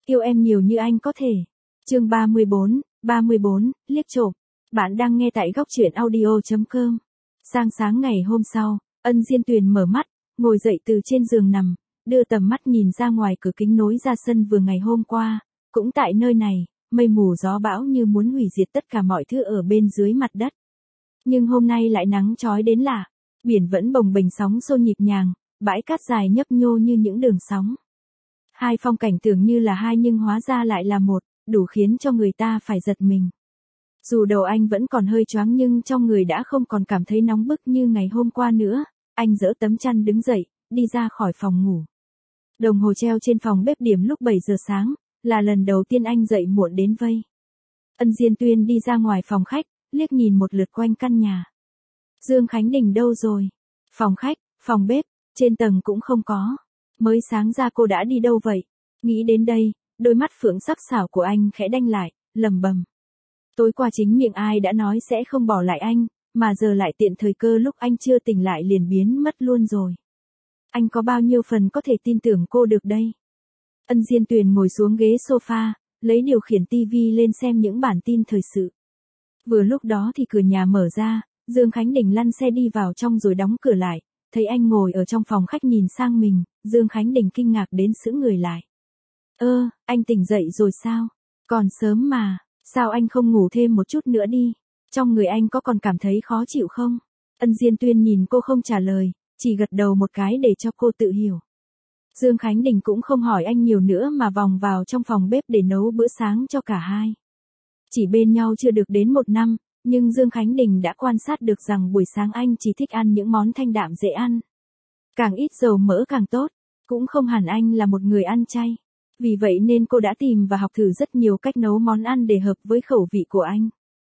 yêu em nhiều như anh có thể. Chương 34, liếc trộm. Bạn đang nghe tại góc truyện audio.com. Sang sáng ngày hôm sau, Ân Diên Tuyền mở mắt, ngồi dậy từ trên giường nằm, đưa tầm mắt nhìn ra ngoài cửa kính nối ra sân vườn ngày hôm qua. Cũng tại nơi này, mây mù gió bão như muốn hủy diệt tất cả mọi thứ ở bên dưới mặt đất. Nhưng hôm nay lại nắng chói đến lạ, biển vẫn bồng bềnh sóng xô nhịp nhàng, bãi cát dài nhấp nhô như những đường sóng. Hai phong cảnh tưởng như là hai nhưng hóa ra lại là một, đủ khiến cho người ta phải giật mình. Dù đầu anh vẫn còn hơi choáng nhưng trong người đã không còn cảm thấy nóng bức như ngày hôm qua nữa, anh giở tấm chăn đứng dậy, đi ra khỏi phòng ngủ. Đồng hồ treo trên phòng bếp điểm lúc 7 giờ sáng, là lần đầu tiên anh dậy muộn đến vây. Ân Diên Tuyên đi ra ngoài phòng khách, liếc nhìn một lượt quanh căn nhà. Dương Khánh Đình đâu rồi? Phòng khách, phòng bếp, trên tầng cũng không có. Mới sáng ra cô đã đi đâu vậy? Nghĩ đến đây, đôi mắt phượng sắc sảo của anh khẽ đanh lại, lẩm bẩm. Tối qua chính miệng ai đã nói sẽ không bỏ lại anh, mà giờ lại tiện thời cơ lúc anh chưa tỉnh lại liền biến mất luôn rồi. Anh có bao nhiêu phần có thể tin tưởng cô được đây? Ân Diên Tuyền ngồi xuống ghế sofa, lấy điều khiển tivi lên xem những bản tin thời sự. Vừa lúc đó thì cửa nhà mở ra, Dương Khánh Đình lăn xe đi vào trong rồi đóng cửa lại, thấy anh ngồi ở trong phòng khách nhìn sang mình, Dương Khánh Đình kinh ngạc đến sững người lại. Anh tỉnh dậy rồi sao? Còn sớm mà, sao anh không ngủ thêm một chút nữa đi? Trong người anh có còn cảm thấy khó chịu không? Ân Diên Tuyên nhìn cô không trả lời, chỉ gật đầu một cái để cho cô tự hiểu. Dương Khánh Đình cũng không hỏi anh nhiều nữa mà vòng vào trong phòng bếp để nấu bữa sáng cho cả hai. Chỉ bên nhau chưa được đến 1 năm, nhưng Dương Khánh Đình đã quan sát được rằng buổi sáng anh chỉ thích ăn những món thanh đạm dễ ăn. Càng ít dầu mỡ càng tốt, cũng không hẳn anh là một người ăn chay. Vì vậy nên cô đã tìm và học thử rất nhiều cách nấu món ăn để hợp với khẩu vị của anh.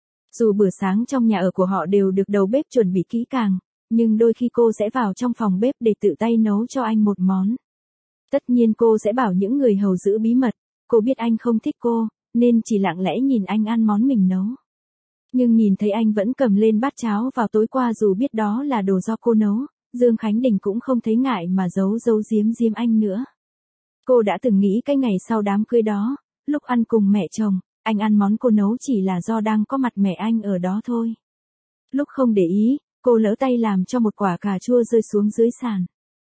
Dù bữa sáng trong nhà ở của họ đều được đầu bếp chuẩn bị kỹ càng, nhưng đôi khi cô sẽ vào trong phòng bếp để tự tay nấu cho anh một món. Tất nhiên cô sẽ bảo những người hầu giữ bí mật, cô biết anh không thích cô, nên chỉ lặng lẽ nhìn anh ăn món mình nấu. Nhưng nhìn thấy anh vẫn cầm lên bát cháo vào tối qua dù biết đó là đồ do cô nấu, Dương Khánh Đình cũng không thấy ngại mà giấu giếm anh nữa. Cô đã từng nghĩ cái ngày sau đám cưới đó, lúc ăn cùng mẹ chồng, anh ăn món cô nấu chỉ là do đang có mặt mẹ anh ở đó thôi. Lúc không để ý, cô lỡ tay làm cho một quả cà chua rơi xuống dưới sàn.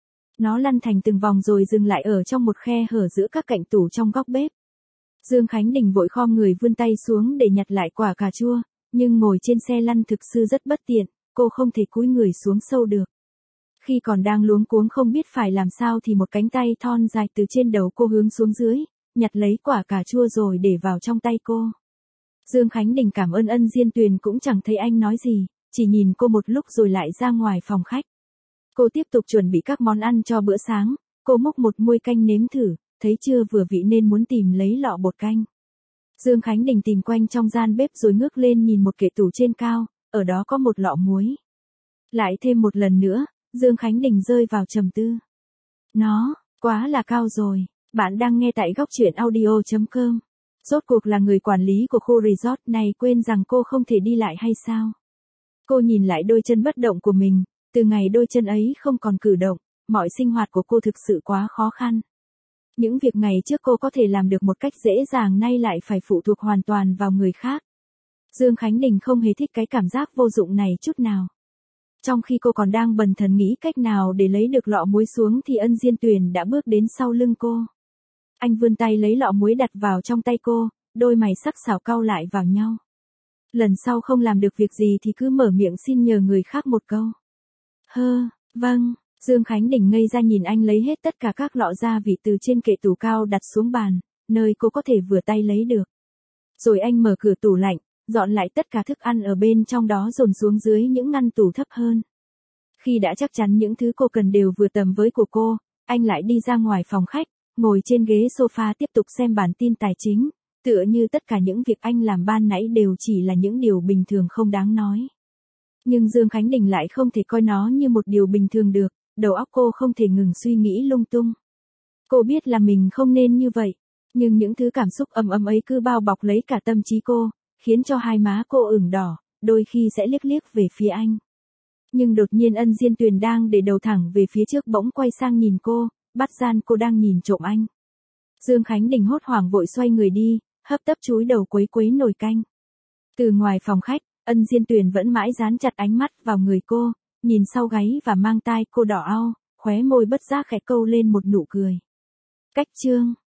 Nó lăn thành từng vòng rồi dừng lại ở trong một khe hở giữa các cạnh tủ trong góc bếp. Dương Khánh Đình vội khom người vươn tay xuống để nhặt lại quả cà chua, nhưng ngồi trên xe lăn thực sự rất bất tiện, cô không thể cúi người xuống sâu được. Khi còn đang luống cuống không biết phải làm sao thì một cánh tay thon dài từ trên đầu cô hướng xuống dưới, nhặt lấy quả cà chua rồi để vào trong tay cô. Dương Khánh Đình cảm ơn Ân Diên Tuyền cũng chẳng thấy anh nói gì, chỉ nhìn cô một lúc rồi lại ra ngoài phòng khách. Cô tiếp tục chuẩn bị các món ăn cho bữa sáng, cô múc một muôi canh nếm thử, thấy chưa vừa vị nên muốn tìm lấy lọ bột canh. Dương Khánh Đình tìm quanh trong gian bếp rồi ngước lên nhìn một kệ tủ trên cao, ở đó có một lọ muối. Lại thêm một lần nữa, Dương Khánh Đình rơi vào trầm tư. Nó, quá là cao rồi. Bạn đang nghe tại góc truyện audio.com. Rốt cuộc là người quản lý của khu resort này quên rằng cô không thể đi lại hay sao? Cô nhìn lại đôi chân bất động của mình, từ ngày đôi chân ấy không còn cử động, mọi sinh hoạt của cô thực sự quá khó khăn. Những việc ngày trước cô có thể làm được một cách dễ dàng nay lại phải phụ thuộc hoàn toàn vào người khác. Dương Khánh Đình không hề thích cái cảm giác vô dụng này chút nào. Trong khi cô còn đang bần thần nghĩ cách nào để lấy được lọ muối xuống thì Ân Diên Tuyền đã bước đến sau lưng cô. Anh vươn tay lấy lọ muối đặt vào trong tay cô, đôi mày sắc sảo cau lại vào nhau. Lần sau không làm được việc gì thì cứ mở miệng xin nhờ người khác một câu. Vâng. Dương Khánh Đình ngây ra nhìn anh lấy hết tất cả các lọ gia vị từ trên kệ tủ cao đặt xuống bàn, nơi cô có thể vừa tay lấy được. Rồi anh mở cửa tủ lạnh, dọn lại tất cả thức ăn ở bên trong đó dồn xuống dưới những ngăn tủ thấp hơn. Khi đã chắc chắn những thứ cô cần đều vừa tầm với của cô, anh lại đi ra ngoài phòng khách, ngồi trên ghế sofa tiếp tục xem bản tin tài chính, tựa như tất cả những việc anh làm ban nãy đều chỉ là những điều bình thường không đáng nói. Nhưng Dương Khánh Đình lại không thể coi nó như một điều bình thường được, đầu óc cô không thể ngừng suy nghĩ lung tung. Cô biết là mình không nên như vậy, nhưng những thứ cảm xúc ầm ầm ấy cứ bao bọc lấy cả tâm trí cô, khiến cho hai má cô ửng đỏ, đôi khi sẽ liếc về phía anh. Nhưng đột nhiên Ân Diên Tuyền đang để đầu thẳng về phía trước bỗng quay sang nhìn cô, bắt gian cô đang nhìn trộm anh. Dương Khánh Đình hốt hoảng vội xoay người đi, hấp tấp chúi đầu quấy quấy nồi canh. Từ ngoài phòng khách, Ân Diên Tuyền vẫn mãi dán chặt ánh mắt vào người cô, nhìn sau gáy và mang tai cô đỏ au, khóe môi bất giác khẽ câu lên một nụ cười. Cách chương